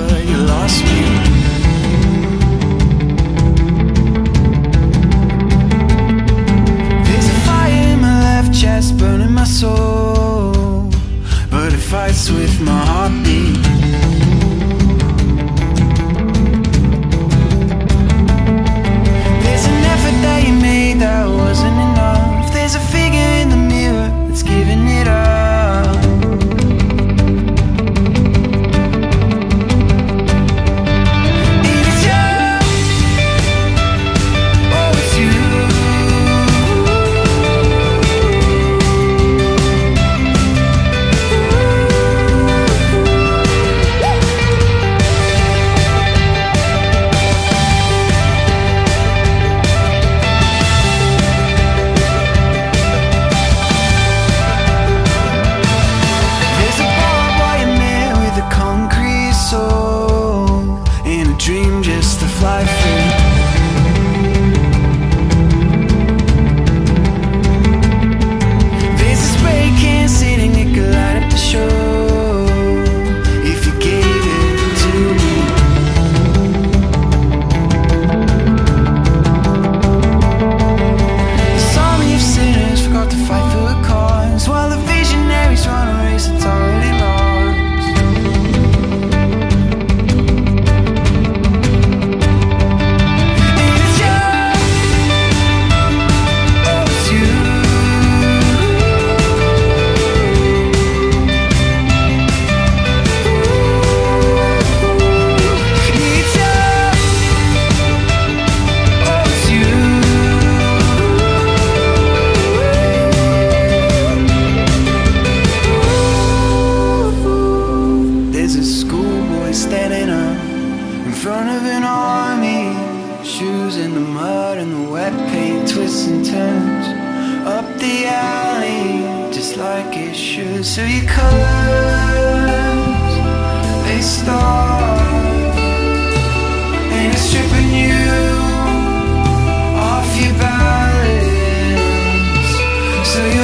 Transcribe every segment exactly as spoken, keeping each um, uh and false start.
but you lost me. There's a fire in my left chest, burning my soul, but it fights with my heartbeat. There's an effort that you made that wasn't enough. There's a figure in the mirror that's giving it up. Dream just to fly free. There's a spray can sitting, it could light up the show if you gave it to me. This army of sinners forgot to fight for a cause, while the visionaries run a race that's already lost. Standing up in front of an army, shoes in the mud and the wet paint, twists and turns up the alley, just like it should. So your colors, they start, and it's stripping you off your balance. So you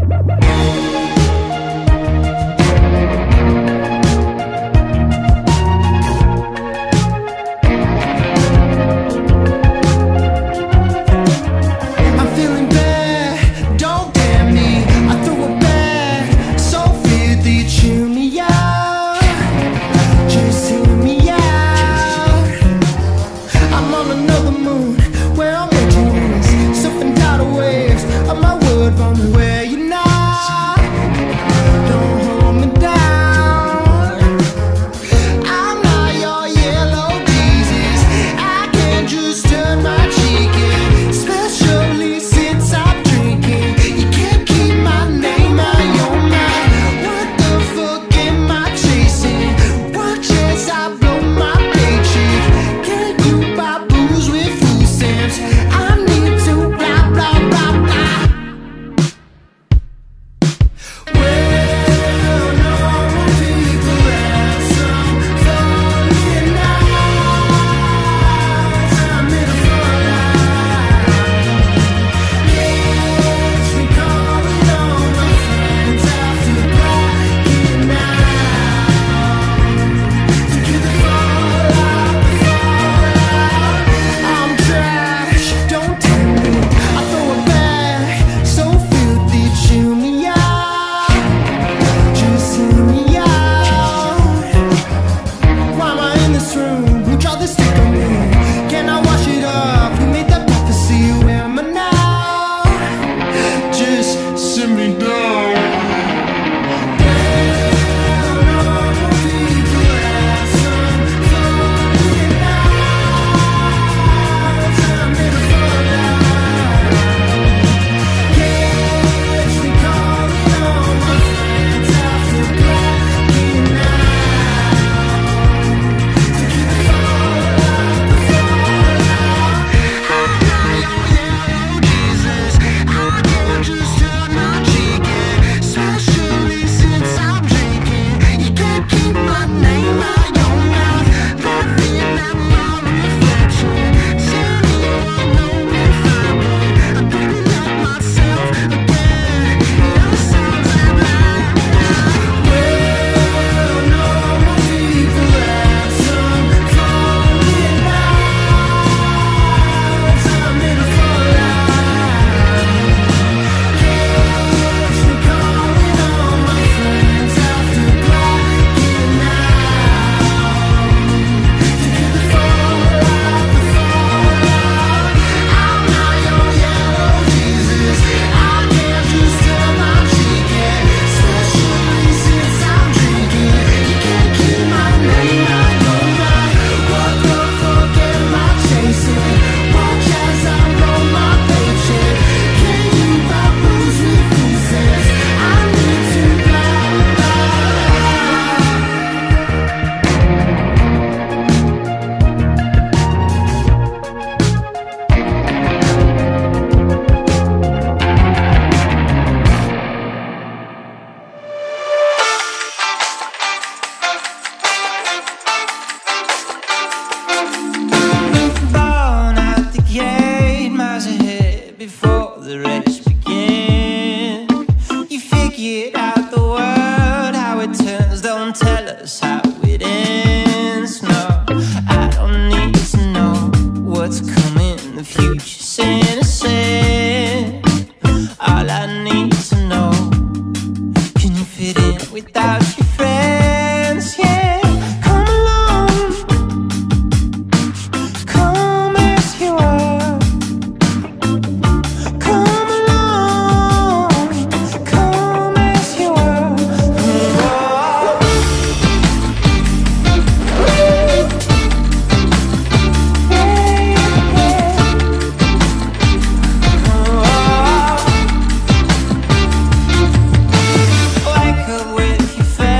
Wake up with your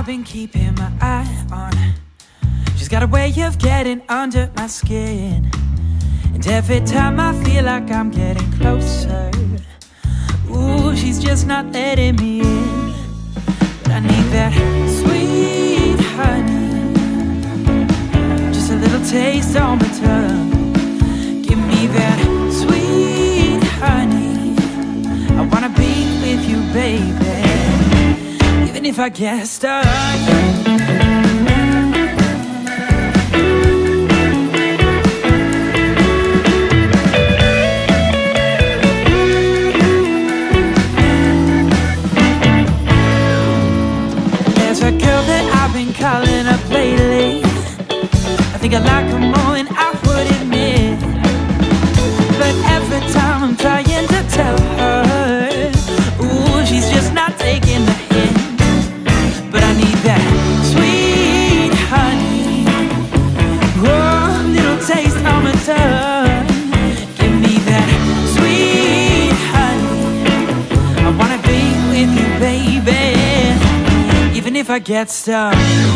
been keeping my eye on. She's got a way of getting under my skin, and every time I feel like I'm getting closer, ooh, she's just not letting me in. But I need that sweet honey, just a little taste on my tongue. Give me that sweet honey, I wanna be with you, baby, even if I get stuck. There's a girl that I've been calling up lately. I think I like her more than I would admit, but every time I'm trying to tell her, ooh, she's just not taking the hint. But I need that sweet honey, oh, little taste on my tongue. Give me that sweet honey, I wanna be with you, baby, even if I get stuck.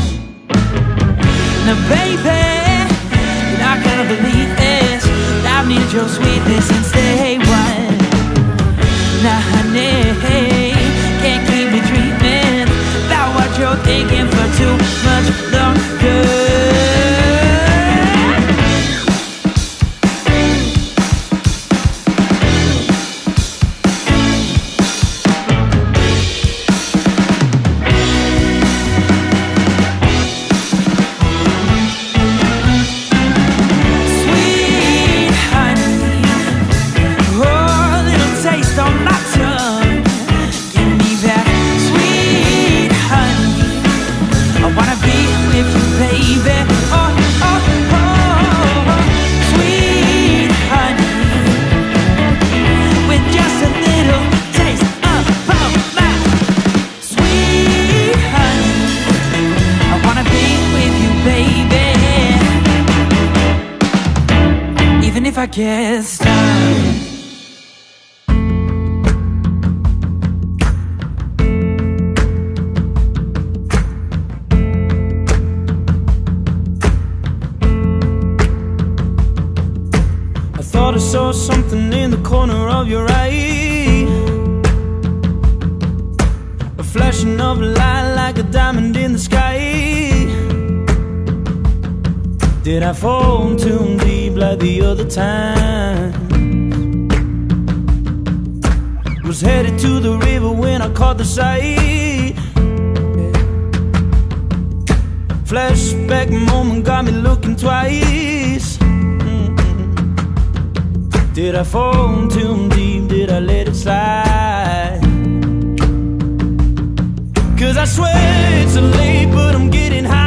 Now baby, you're not gonna believe this, I need your sweetness since day one. Now honey, can't keep me dreaming about what you're thinking for too much longer. If I get stuck, I thought I saw something in the corner of your eye, a flashing of a light like a diamond in the sky. Did I fall too deep like the other time? Was headed to the river when I caught the sight. Flashback moment got me looking twice. Mm-hmm. Did I fall too deep? Did I let it slide? Cause I swear it's late, but I'm getting high.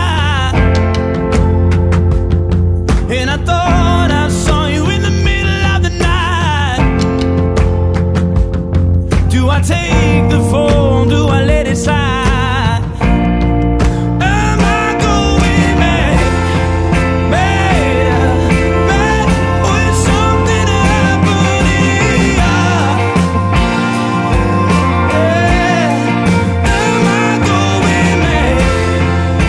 And I thought I saw you in the middle of the night. Do I take the phone? Do I let it slide? Am I going mad? Mad, mad, with something happening? Yeah. Am I going mad?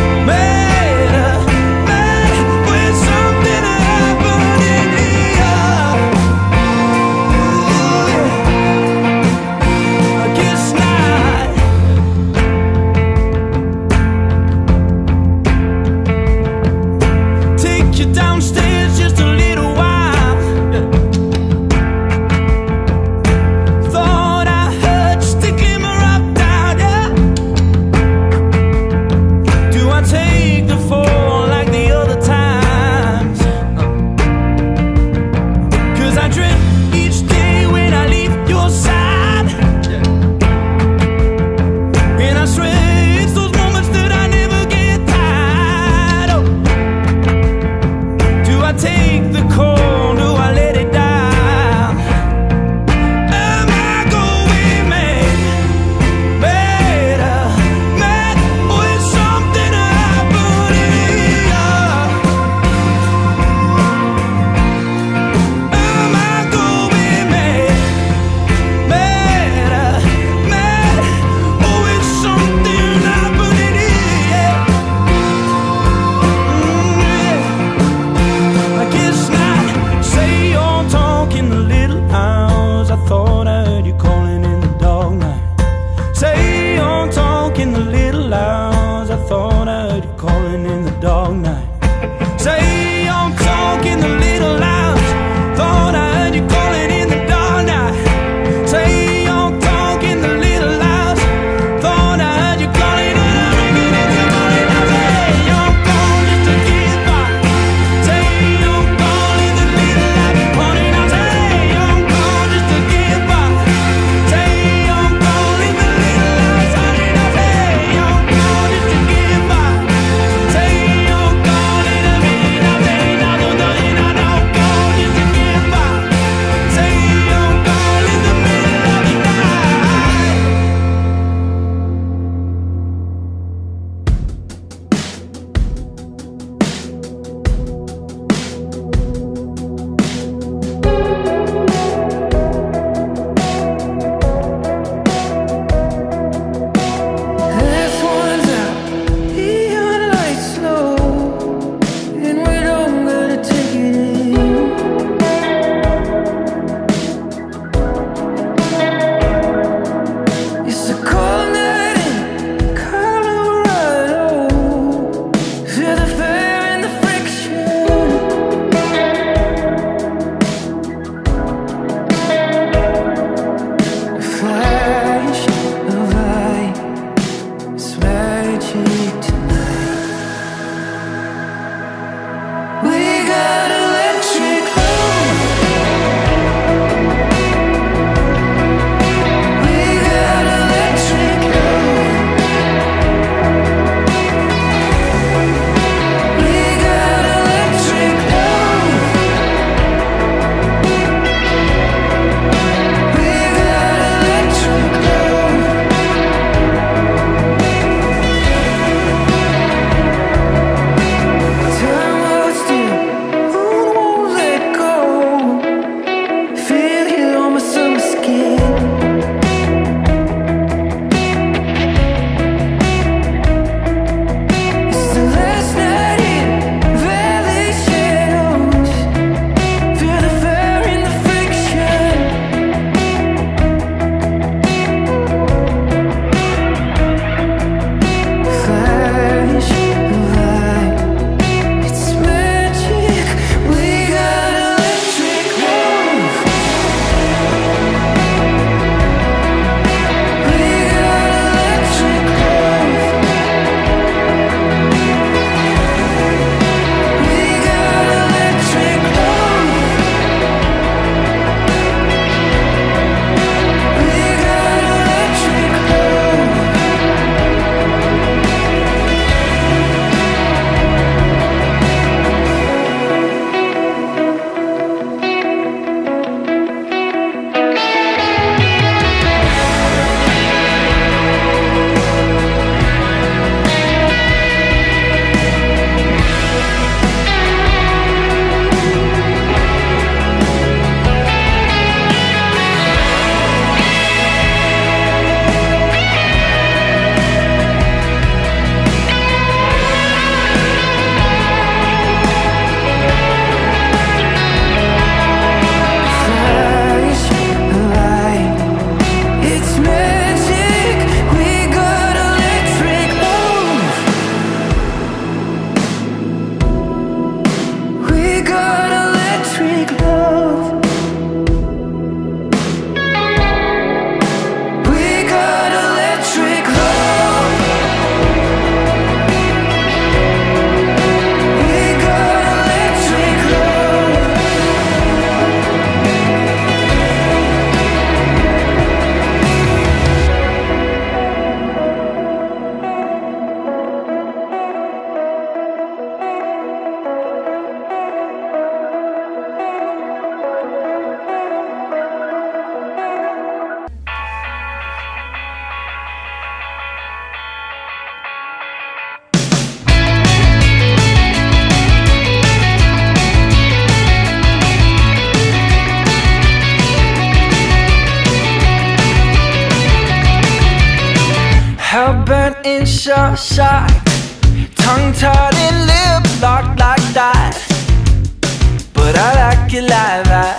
shell shock, tongue-tied and lip locked like that. But I like it like that.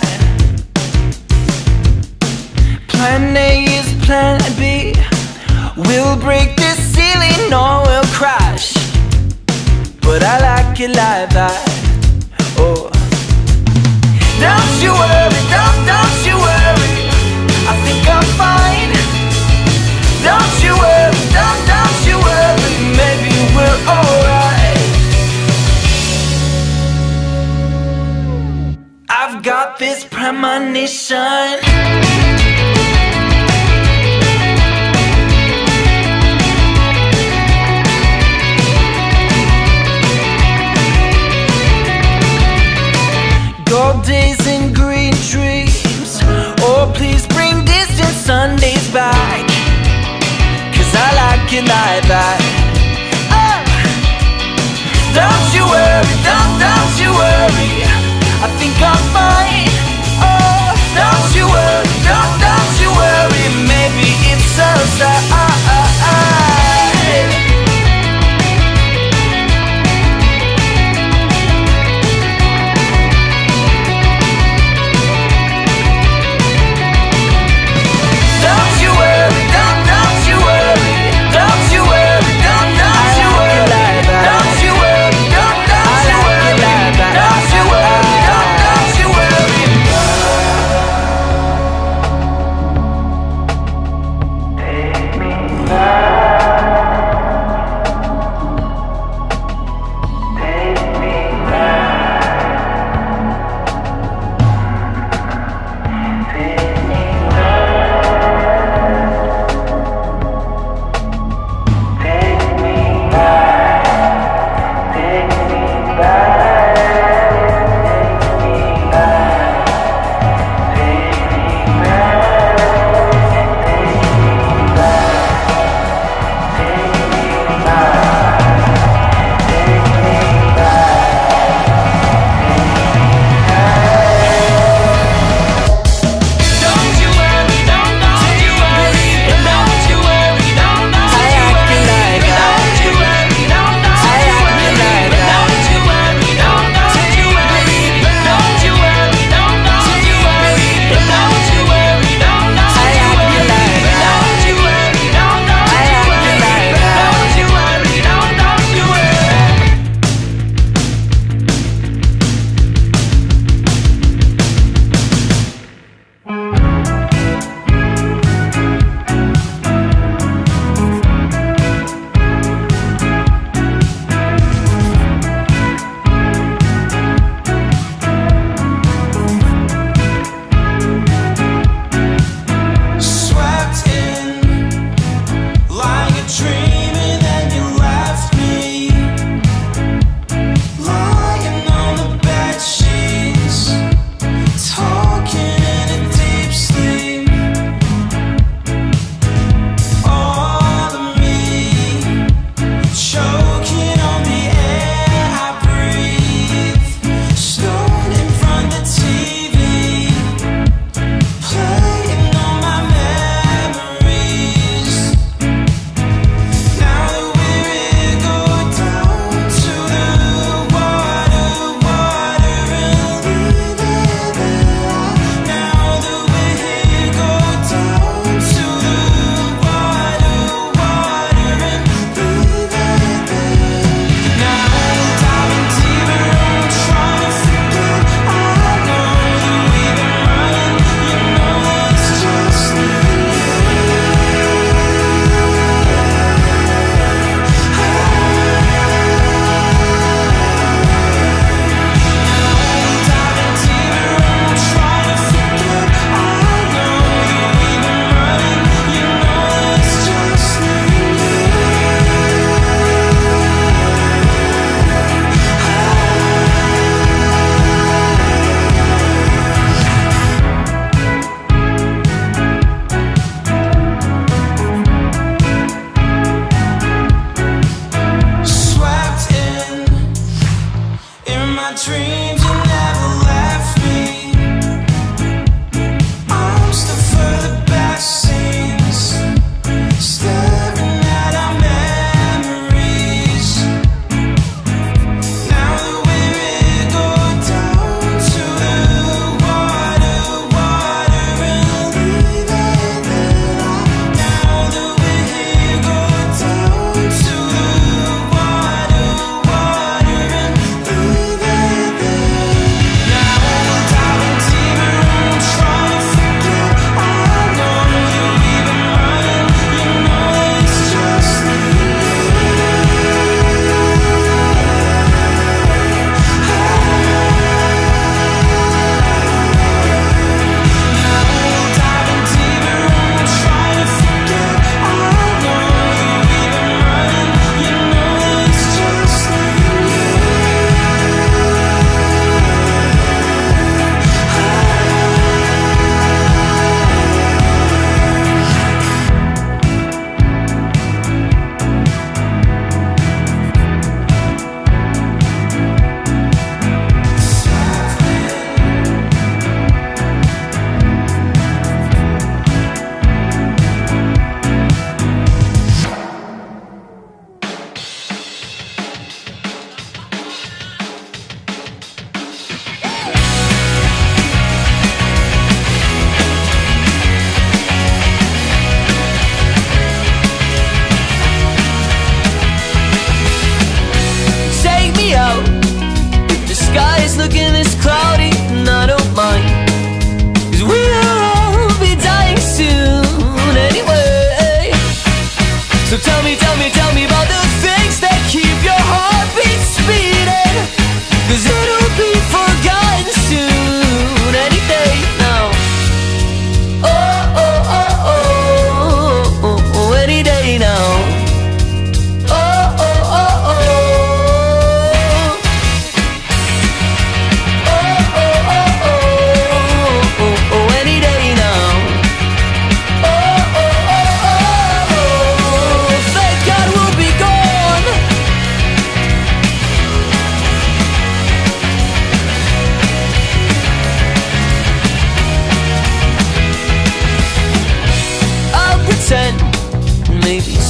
Plan A is plan B. We'll break this ceiling or we'll crash. But I like it like that. Oh, don't you worry, don't, don't you worry, I think I'm fine. Don't you worry, don't, don't you worry, maybe we're alright. I've got this premonition. Gold days and green dreams. Oh, please bring distant Sundays back, 'cause I like it like that. Oh, don't you worry, don't, don't you worry, I think I'm fine. Oh, don't you worry, don't, don't you worry, maybe it's outside. Don't you worry,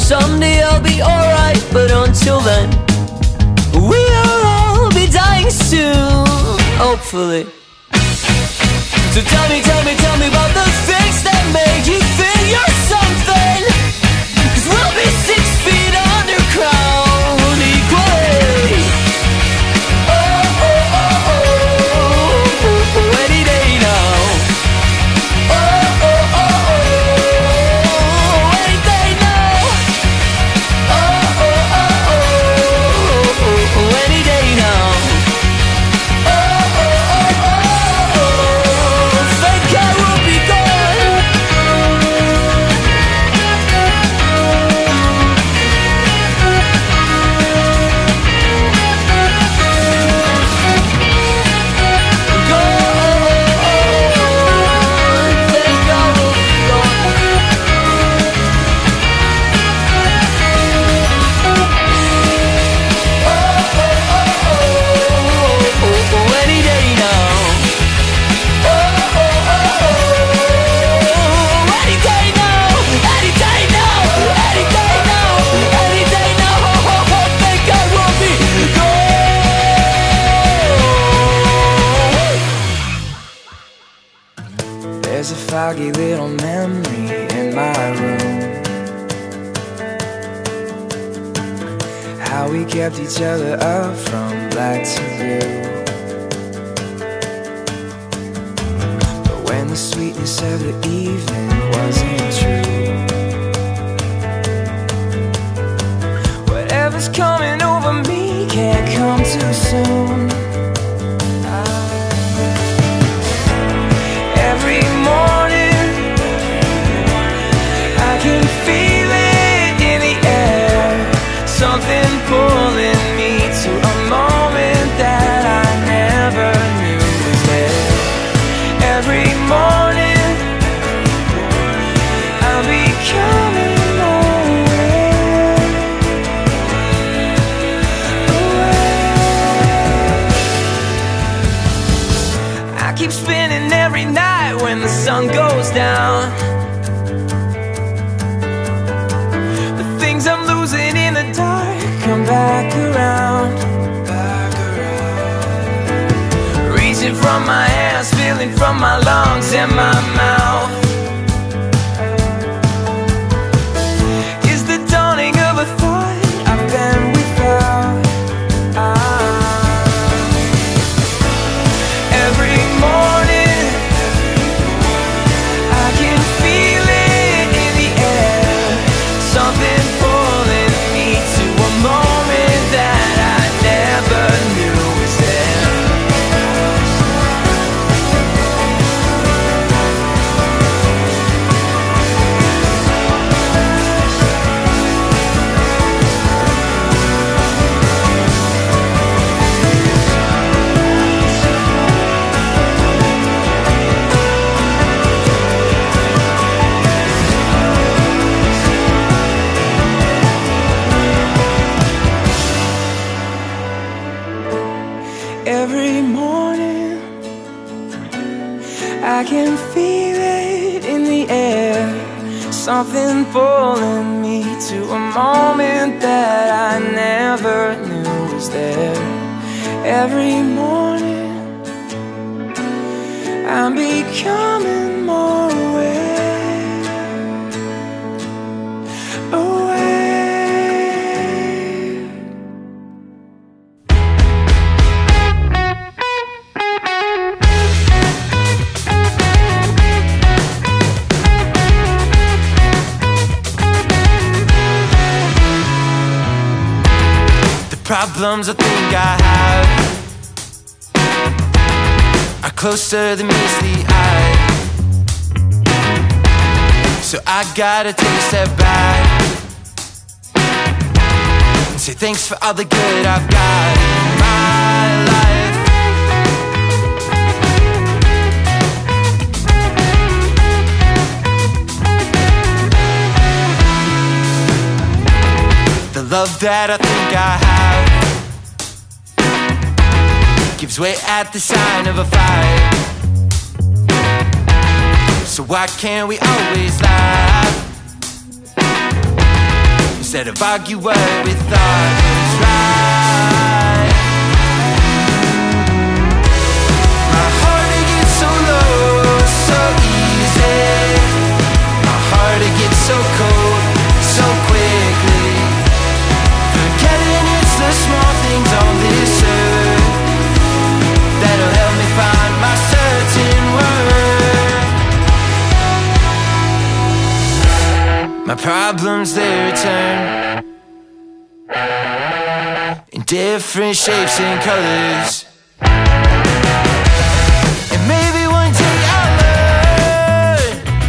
someday I'll be alright, but until then, we'll all be dying soon, hopefully. So tell me, tell me, tell me about the things that make you think you're something, 'cause we'll be six feet underground equally. Oh, oh, oh, oh, any day now. Oh, oh, oh, oh, any day now. Oh, oh, oh, oh, any day now. Oh, oh, oh, oh, thank God we'll be gone. There's a foggy little memory in my room, how we kept each other up from black to blue. But when the sweetness of the evening wasn't true, whatever's coming over me can't come too soon. Every morning I can feel it in the air, something pulling me to a moment that I never knew was there. Every morning I'll be coming away, away. I keep spinning every night when the sun goes down. The things I'm losing in the dark come back around, back around. Reaching from my hands, feeling from my lungs and my mouth. Is the dawning of a thought I've been without. ah. Every morning I can feel it in the air, something pulling me to a moment that I never knew was there. Every morning I can feel it in the air, something pulling me to a moment that I never knew was there. Every morning I'm becoming more aware, aware. Problems I think I have are closer than meets the eye, so I gotta take a step back and say thanks for all the good I've got in my life. The love that I think I have gives way at the sign of a fight, so why can't we always laugh? instead of argue what we thought was right. My heart it gets so low, so easy. My heart it gets so cold, so quickly. Forgetting it's the small things on this earth that'll help me find my certain worth. My problems, they return in different shapes and colors. And maybe one day I'll learn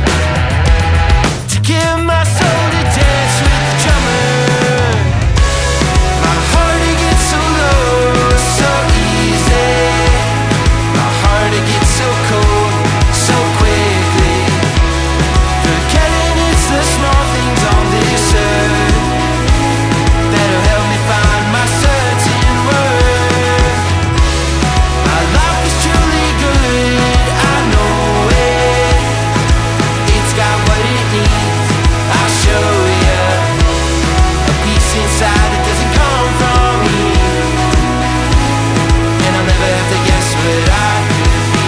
to give my soul to dance with the drummer. My heart it gets so low, so easy. My heart it gets so cold, so quickly. Forgetting it's the small things on this earth that'll help me find my certain worth. My life is truly good, I know it. It's got what it needs, I'll show ya. A peace inside that doesn't come from me, and I'll never have to guess what I could be.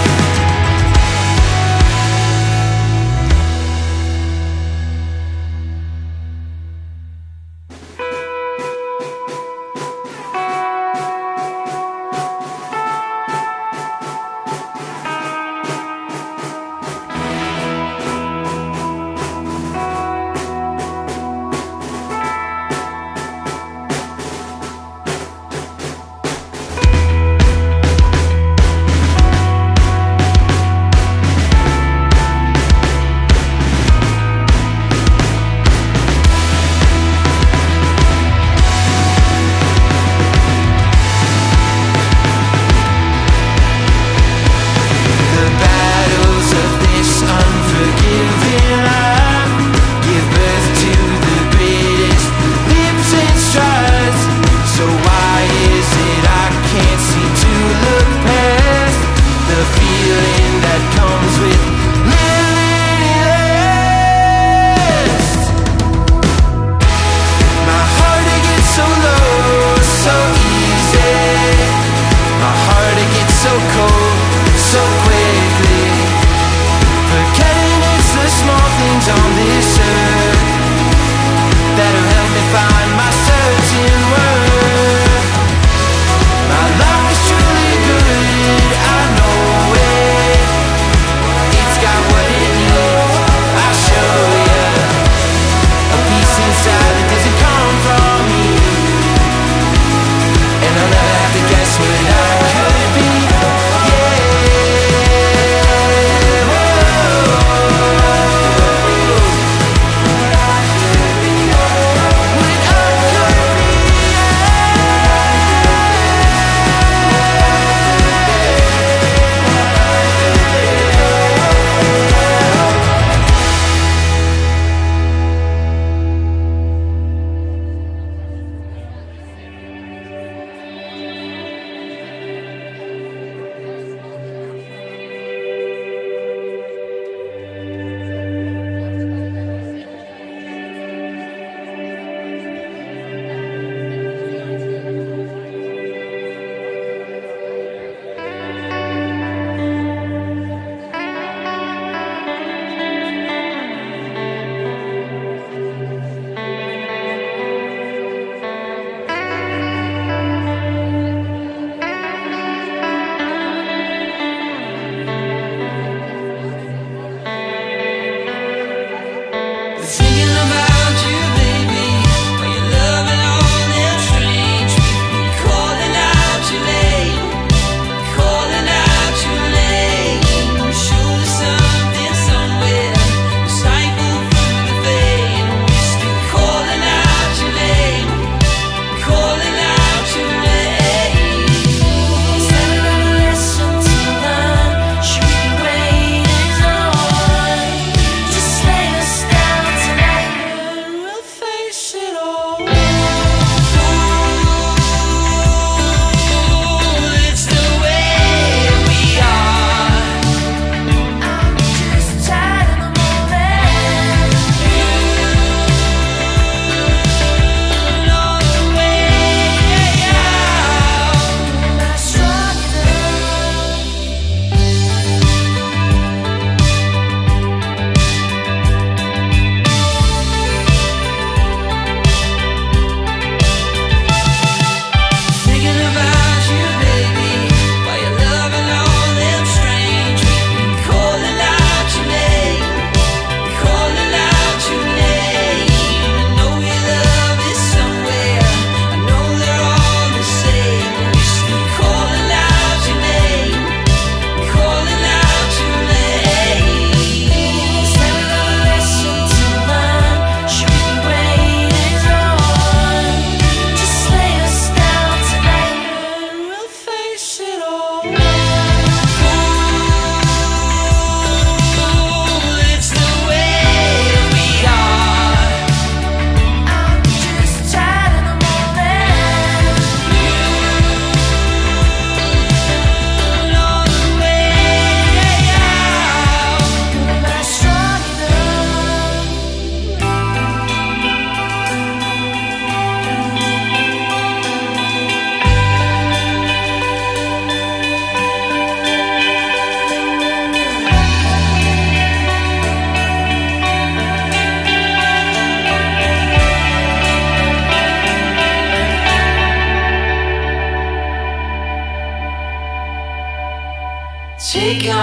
The battles of this unforgiving life give birth to the greatest leaps and strides. So why is it I can't seem to look past the feeling that comes with living last? My heart it gets so low, so easy. My heart it gets so cold, so quickly. Forgetting it's the small things on this earth that'll help me find my certain worth. My life is truly good, I know it. It's got what it needs, I'll show ya. A peace inside that doesn't come from me, and I'll never have to guess what I could be. Yeah, whoa.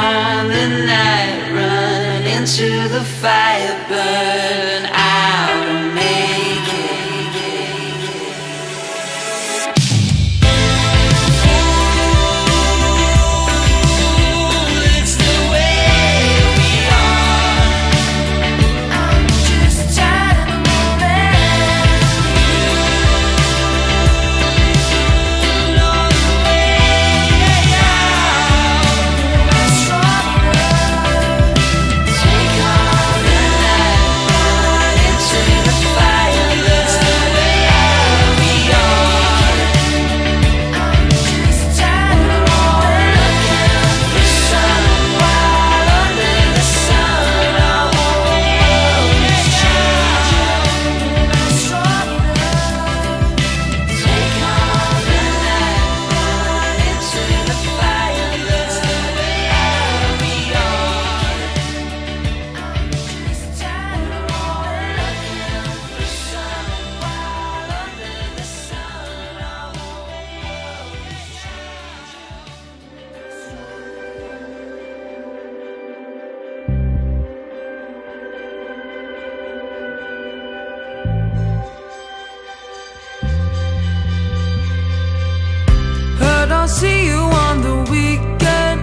on the night run into the fire, burn out and make it. I'll see you on the weekend.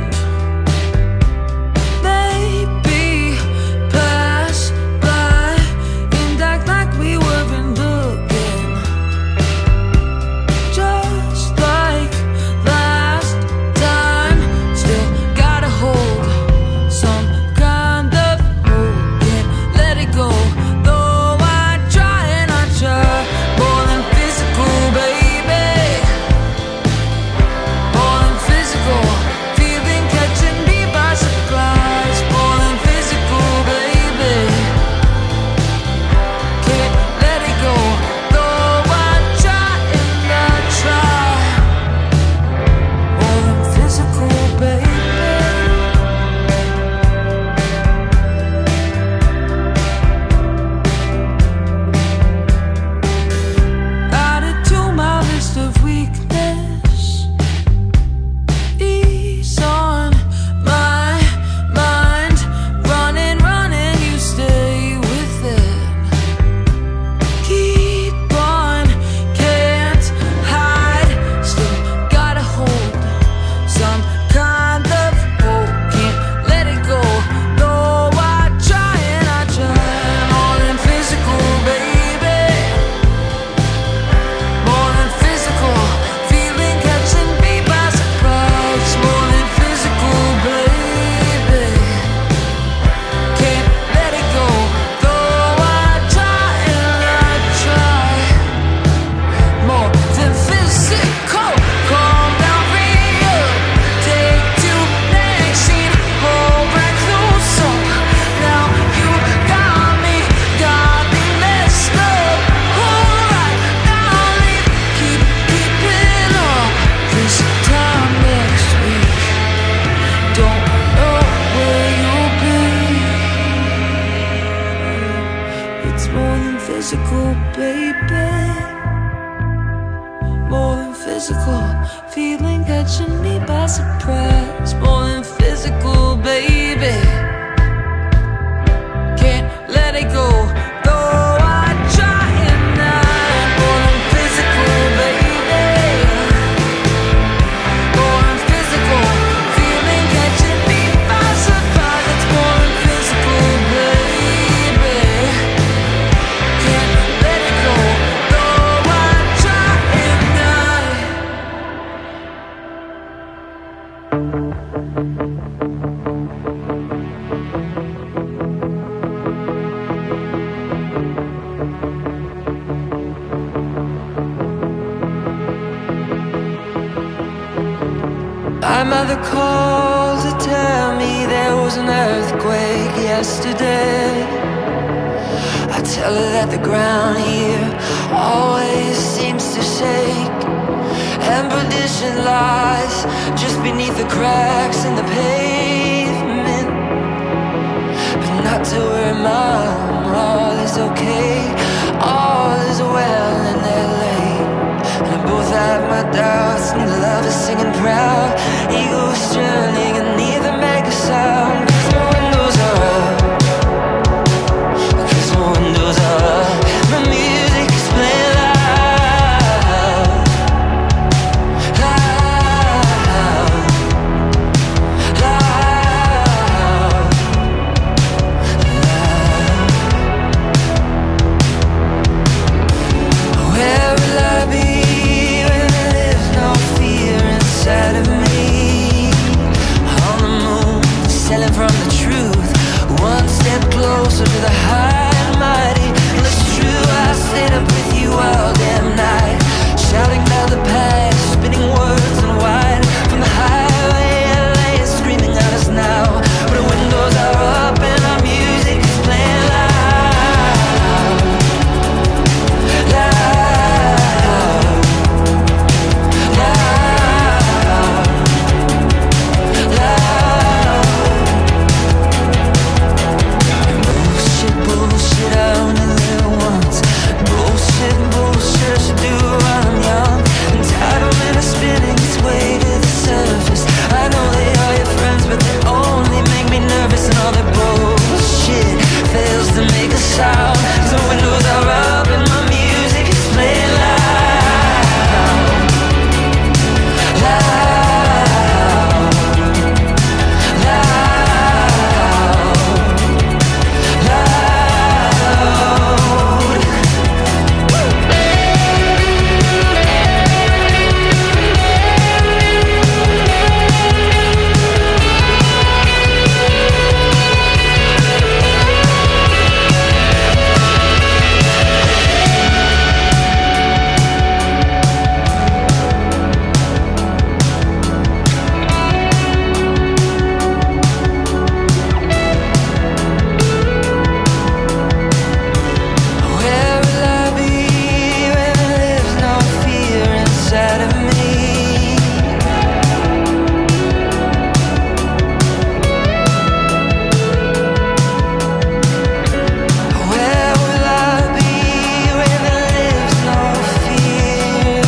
Maybe pass by and act like we weren't looking. Just like last time, still gotta hold some kind of hope. Can't let it go, though I try and I try. More than physical, baby. Feeling catching me by surprise. More than physical, baby. Can't let it go, though I try and I try. More than physical, baby. Added to my list of weakness. Ease on my mind, running, running, you stay with it. Keep on, can't hide, still gotta hold some kind of hope. Can't let it go, though I try and I try. More than physical, baby. More than physical, feeling catching me by surprise. More than physical, baby. Can't let it go, though I try and I try. More than physical, calm down, real. Take two next scene, hold back loose up. Now you got me, got me messed up. Alright, now leave, keep keeping up. This time next week, don't know where you'll be. It's more than physical, baby. More than physical, feeling catching me by surprise. More than physical, baby. Can't let it go, though I try and I. More than physical, baby. More than physical, feeling catching me by surprise. It's more than physical, baby. Can't let it go, though I try and My mother called to tell me there was an earthquake yesterday. I tell her that the ground here always seems to shake, and perdition lies just beneath the cracks in the pavement. But not to worry, Mom, all is okay, all is well in L A. And I both have my doubts, neither love is singing proud. Eagles journeying and neither make a sound. the truth. One step closer to the high and mighty. Well, it's true, I stayed up with you all damn night, shouting down the past, spinning words and wide. From the highway, L A is screaming at us now, but the windows are up and our music is playing loud, loud, loud, loud. And bullshit, bullshit, I only live once. Bullshit, bullshit, should do while I'm young. Entitlement is spinning its way to the surface. I know they are your friends, but they only make me nervous. And all that bullshit fails to make a sound, 'cause the windows are up and my music is playing loud, loud, loud, loud. Where will I be when there lives no fear inside of me? Where will I be when there lives no fear?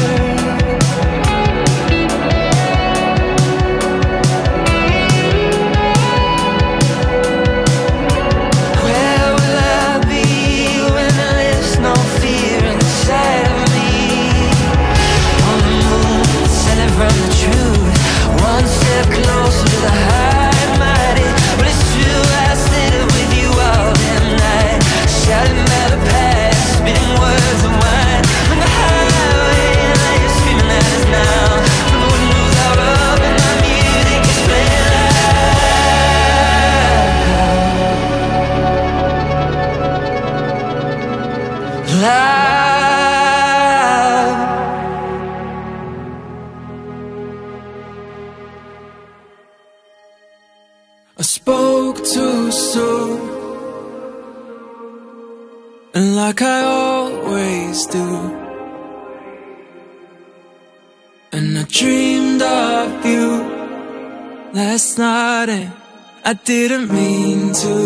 Where will I be when there lives no fear inside of me? On the moon, descending from the truth, one step closer to the high and mighty. But it's true, I stayed up with you all damn night, shouting by the past, spitting words of wine. From the highway, and now you're screaming at us now, but the windows are up and my music is playing loud, loud. I spoke too soon, and like I always do, and I dreamed of you last night, and I didn't mean to.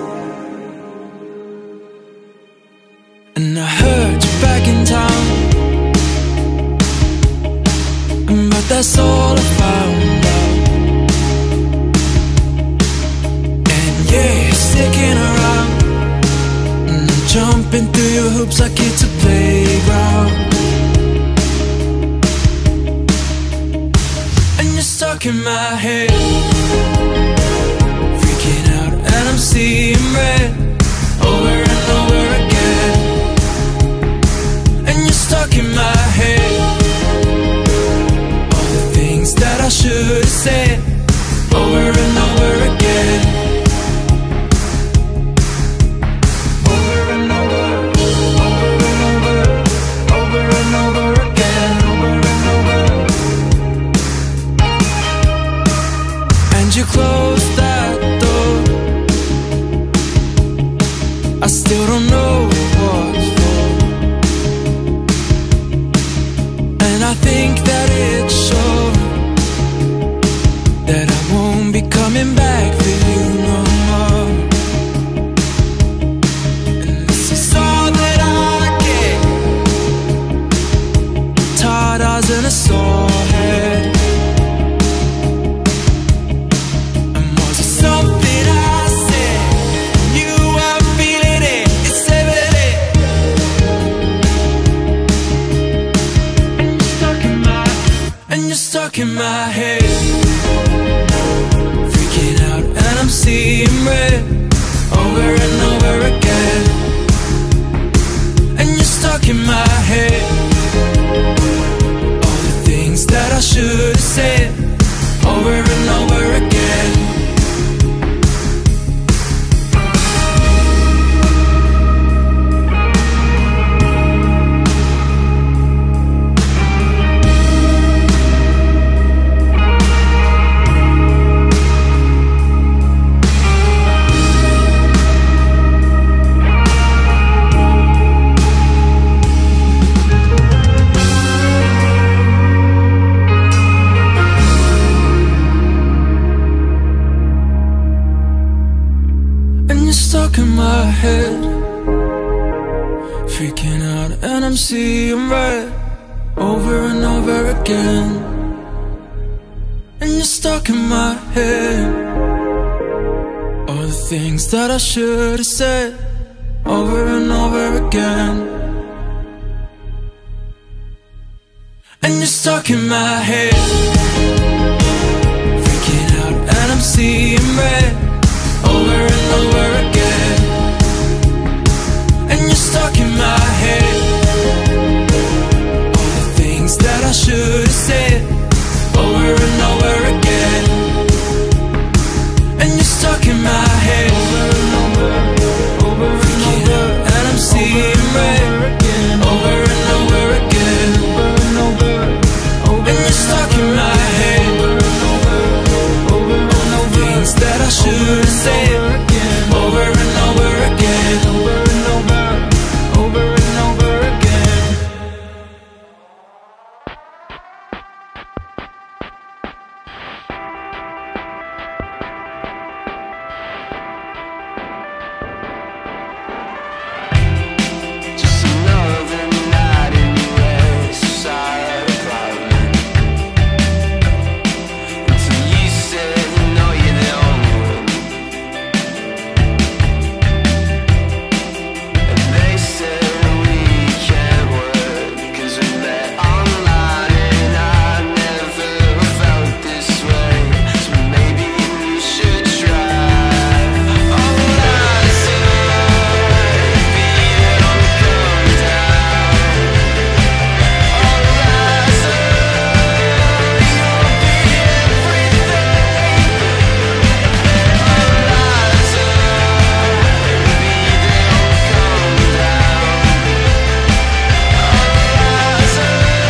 And I heard you back in town, but that's all I found out. And yeah, you're sticking around, and I'm jumping through your hoops like it's a playground. And you're stuck in my head, freaking out, and I'm seeing red over and over again. And you're stuck in my head, all the things that I should have said over and over again. Over and over, over and over, over and over again, over and over. And you closed that door, I still don't know what's for, and I think that it's sure that I won't be coming back for you no more. And this is all that I get, tired eyes and a sore head. And was it something I said? You are feeling it, it's evident. And you're stuck in my, and you're stuck in my head, freaking out, and I'm seeing red over and over again. And you're stuck in my head, all the things that I should have said over and over again. you're stuck in my head, freaking out and I'm seeing red over and over again. And you're stuck in my head, all the things that I should have said over and over again. And you're stuck in my head, freaking out and I'm seeing red over and over again. And you're stuck in my head, all the things that I should have said over and over again. And you're stuck in my head, freaking out and I'm seeing red over and over again. And you're stuck in my head, all the things that I should have said over and over again. Over and over again. Just another night in the west side apartment, until you said you know you're the only one. And they said we can't work 'cause we met online and I never felt this way. So maybe we should try. All night so be it all come down. All night so you'll be everything. All night so be it all come down. All night so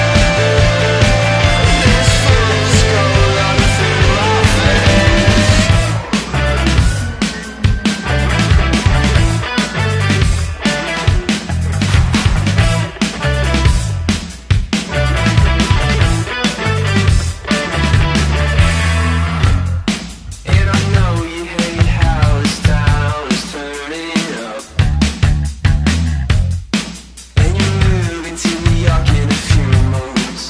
this fool's gold on through my face. And I know you hate how this town is turning up, and you're moving to New York in a few months.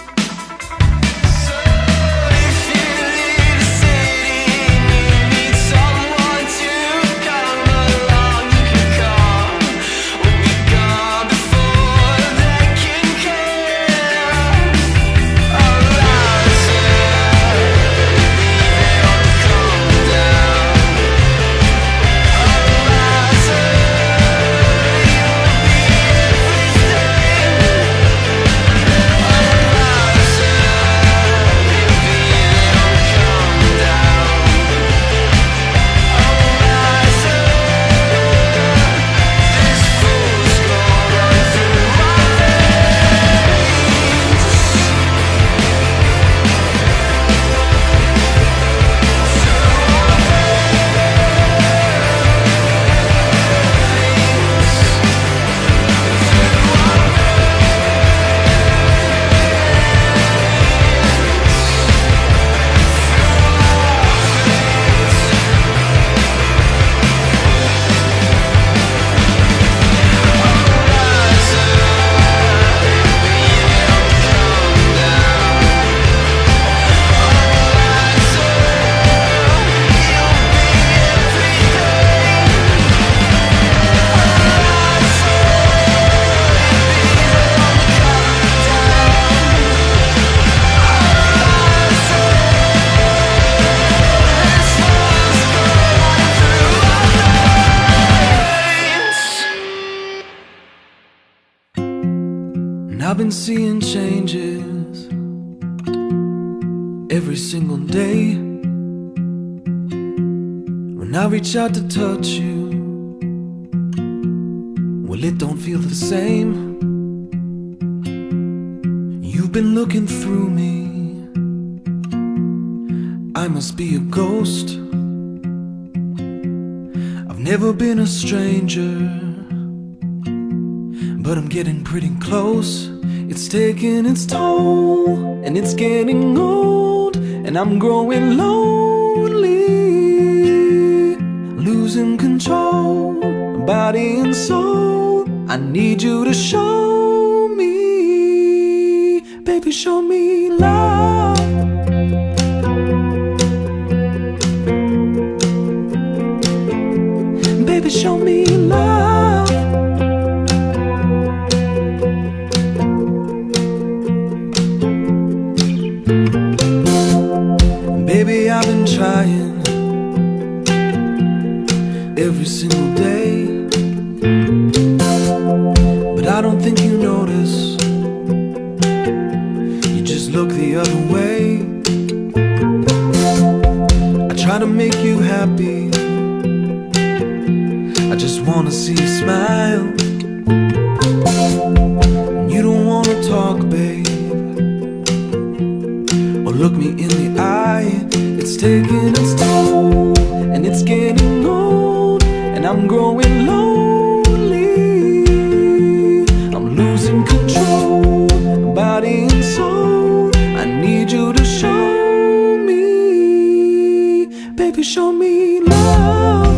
So if you leave the city and you need someone to come along, you can come. We'll be gone before they can care. All right, so leave it all come down. All right, so you'll be everything. All right, so leave it all come down. All right, so this fool's gone right through my veins. And I've been seeing changes every single day. When I reach out to touch you, well, it don't feel the same. You've been looking through me, I must be a ghost. I've never been a stranger, but I'm getting pretty close. It's taking its toll, and it's getting old, and I'm growing lonely, losing control. body and soul. I need you to show me, baby, show me love. Baby, show me love. Baby, I've been trying every single day, but I don't think you notice. You just look the other way. I try to make you happy, I just wanna see you smile. You don't wanna talk, babe, or look me in the eye. It's taking its toll, and it's getting old, and I'm growing lonely. I'm losing control, body and soul. I need you to show me, baby, show me love.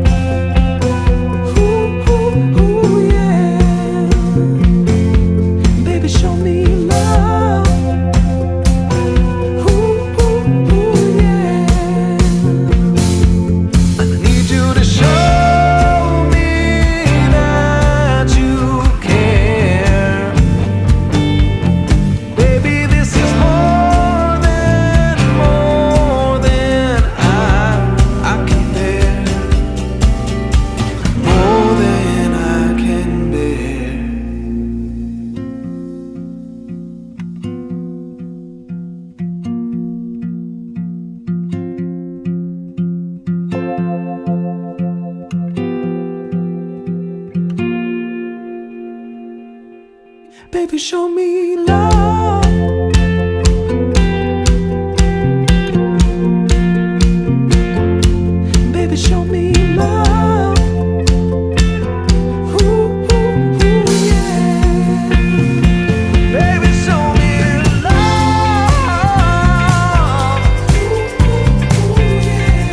Baby, show me love. Baby, show me love. Ooh, ooh, ooh, yeah. Baby, show me love. Ooh, ooh, ooh, yeah.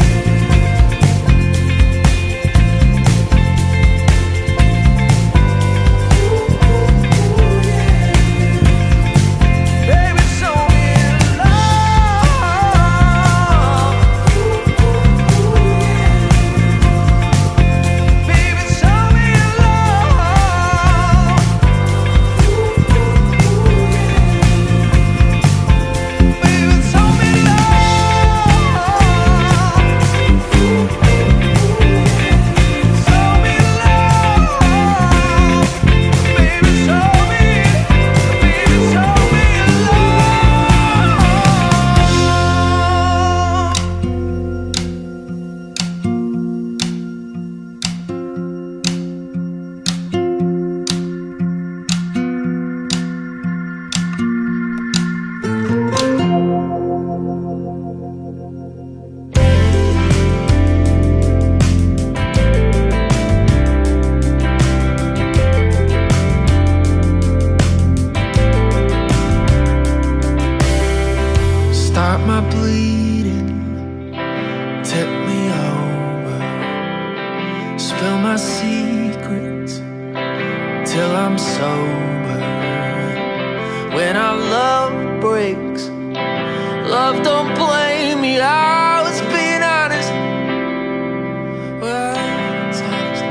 Start my bleeding, tip me over, spill my secrets till I'm sober. When our love breaks, love don't blame me. I was being honest, well, it's honest.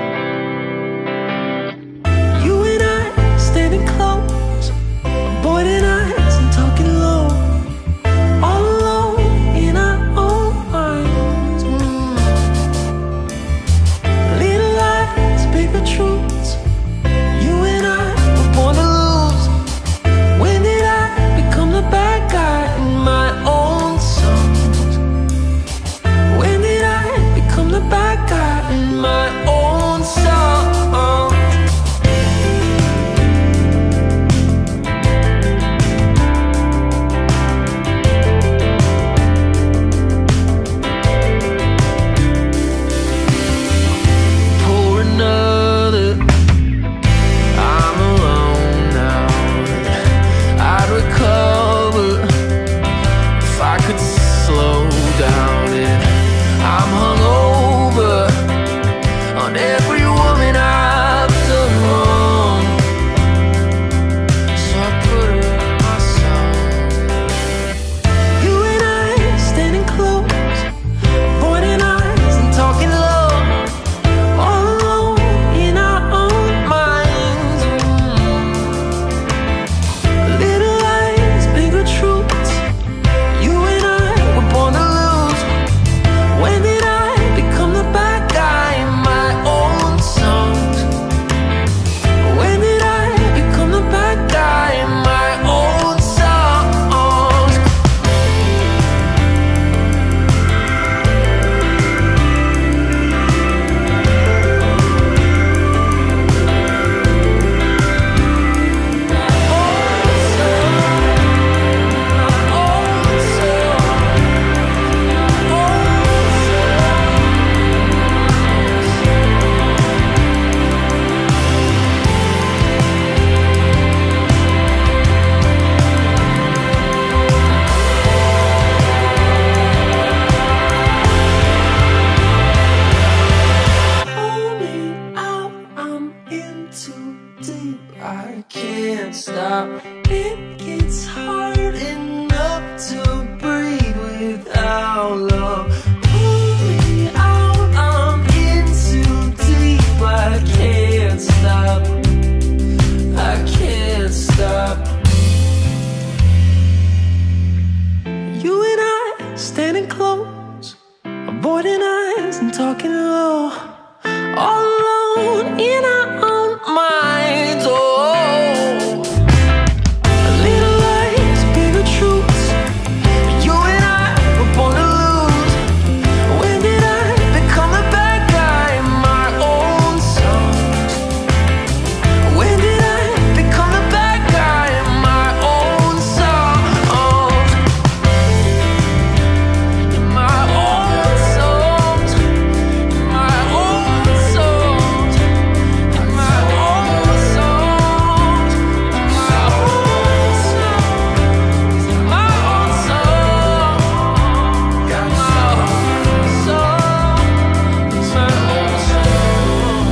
You and I standing close, avoiding eyes and talking low. All alone in our own minds. Mm. Little lies, bigger truths. You and I were born to lose. When did I become the bad guy in my own stop. It gets hard enough to breathe without love. Pull me out, I'm in too deep. I can't stop, I can't stop. You and I standing close, avoiding eyes and talking low, all alone in our own minds. Oh, little lies, bigger truths. You and I were born to lose. When did I become the bad guy in my own songs? When did I become the bad guy in my own songs? In my own songs, in my own songs, in my own songs, in my own songs, in my own songs, got my own song, it's my own song.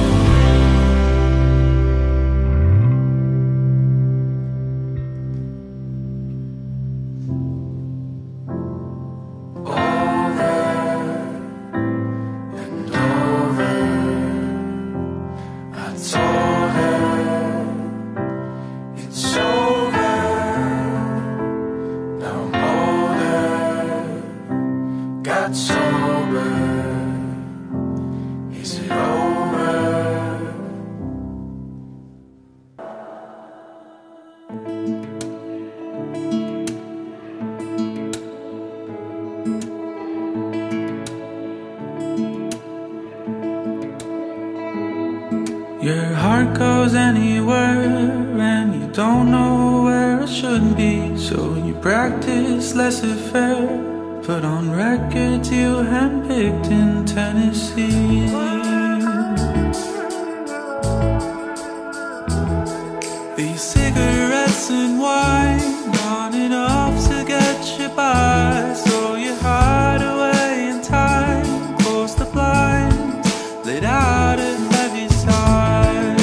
Got sober, is it over? Your heart goes anywhere and you don't know where it should be, so you practice laissez-faire. Put on records you handpicked in Tennessee. These cigarettes and wine on and off to get you by, so you hide away in time, close the blinds, laid out at heavy side.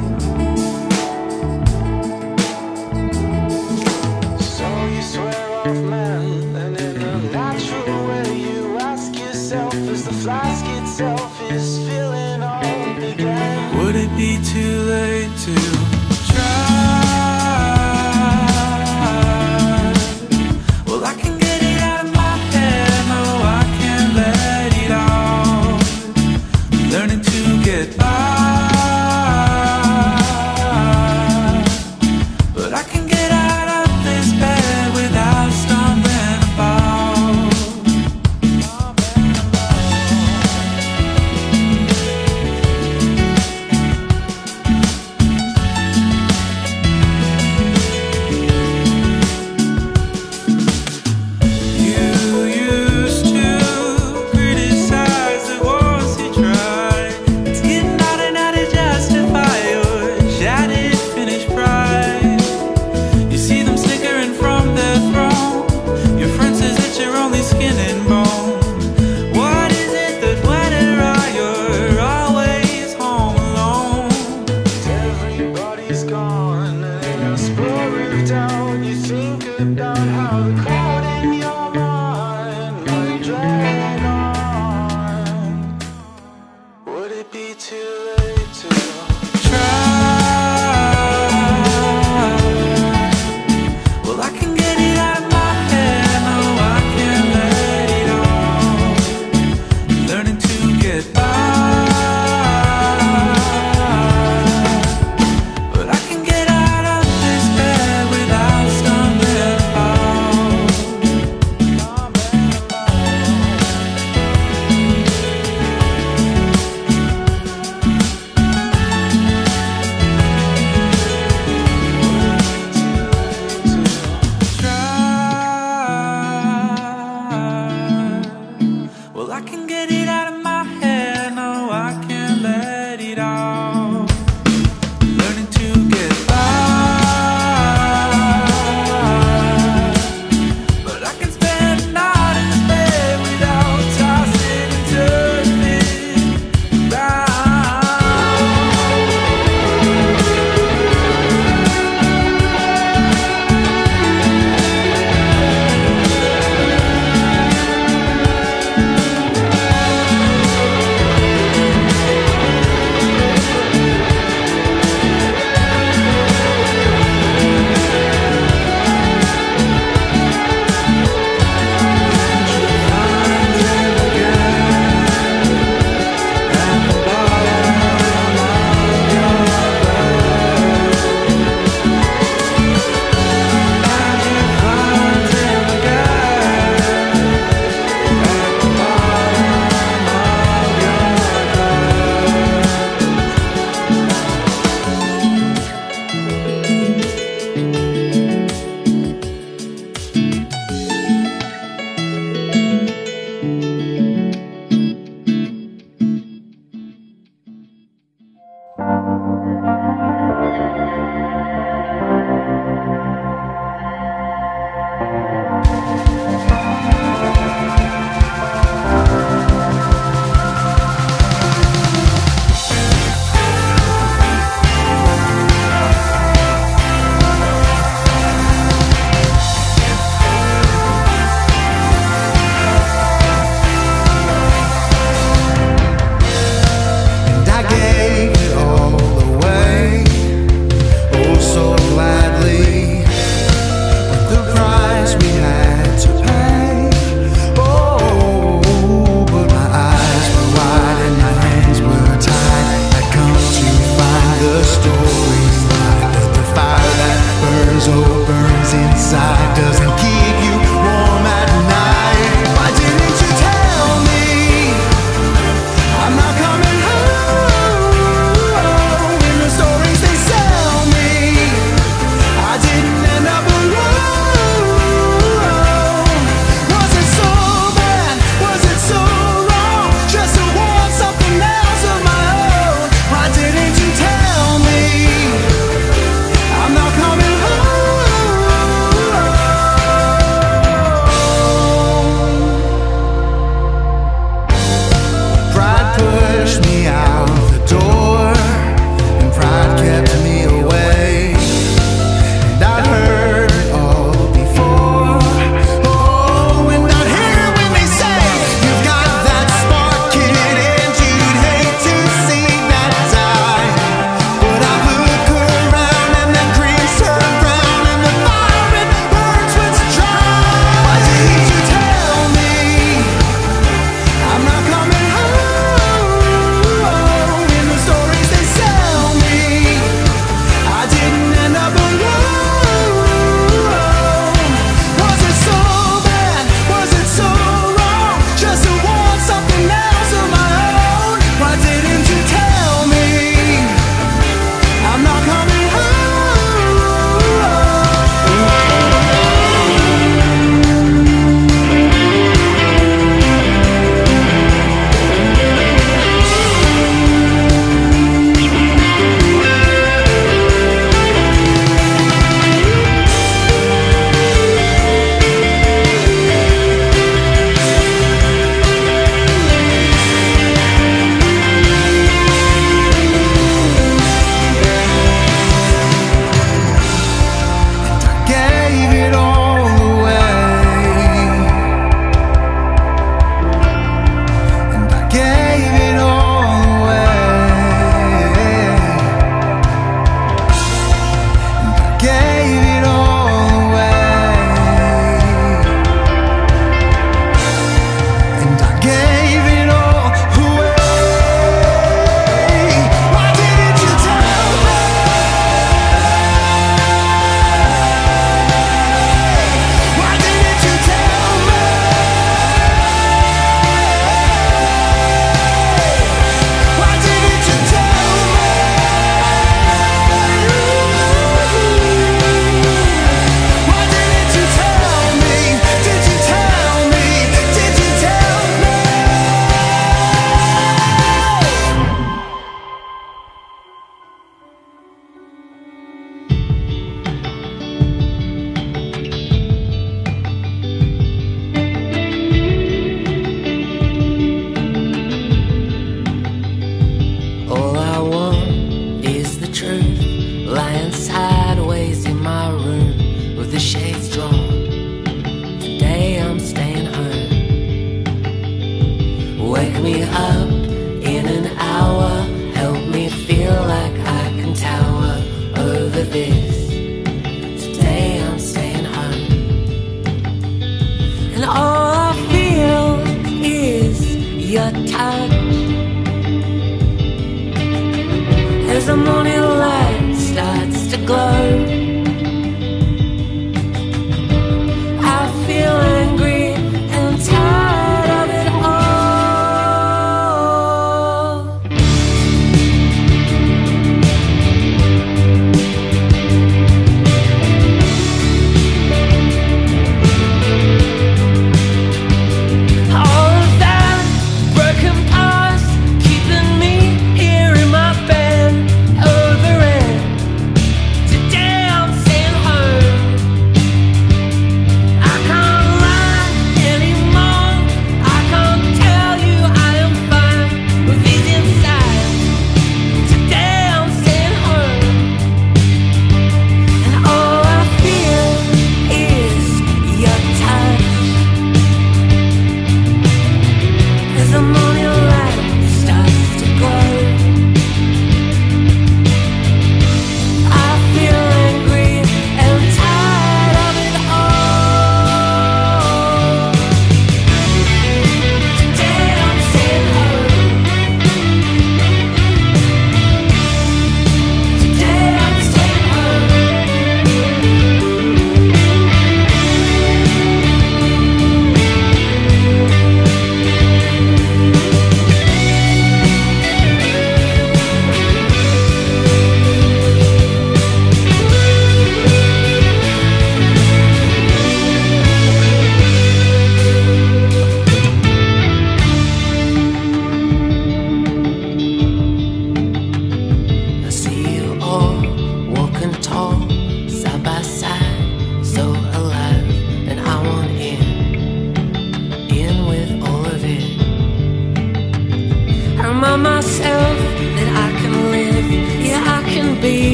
So you swear off man, and in a natural way you ask yourself, as the flask itself is filling up again, would it be too late to try? Well, I can get it out of my head, no, I can't let it out. Learning to get by, but I can get out of this bed without stumbling about. You used to criticize the wars you tried. It's getting out and out to justify your shattered finished pride. You see them snickering from their throne. Your friend says that you're only skin and bone. What is it that when it right, you're always home alone? Everybody's gone and in a spur of doubt you think about how the cloud in your mind might drag on. Would it be too late to try? Well, I can get it out of my head, no, I can't let it out. Learning to get by, but I can get out of this bed without stumbling about. story.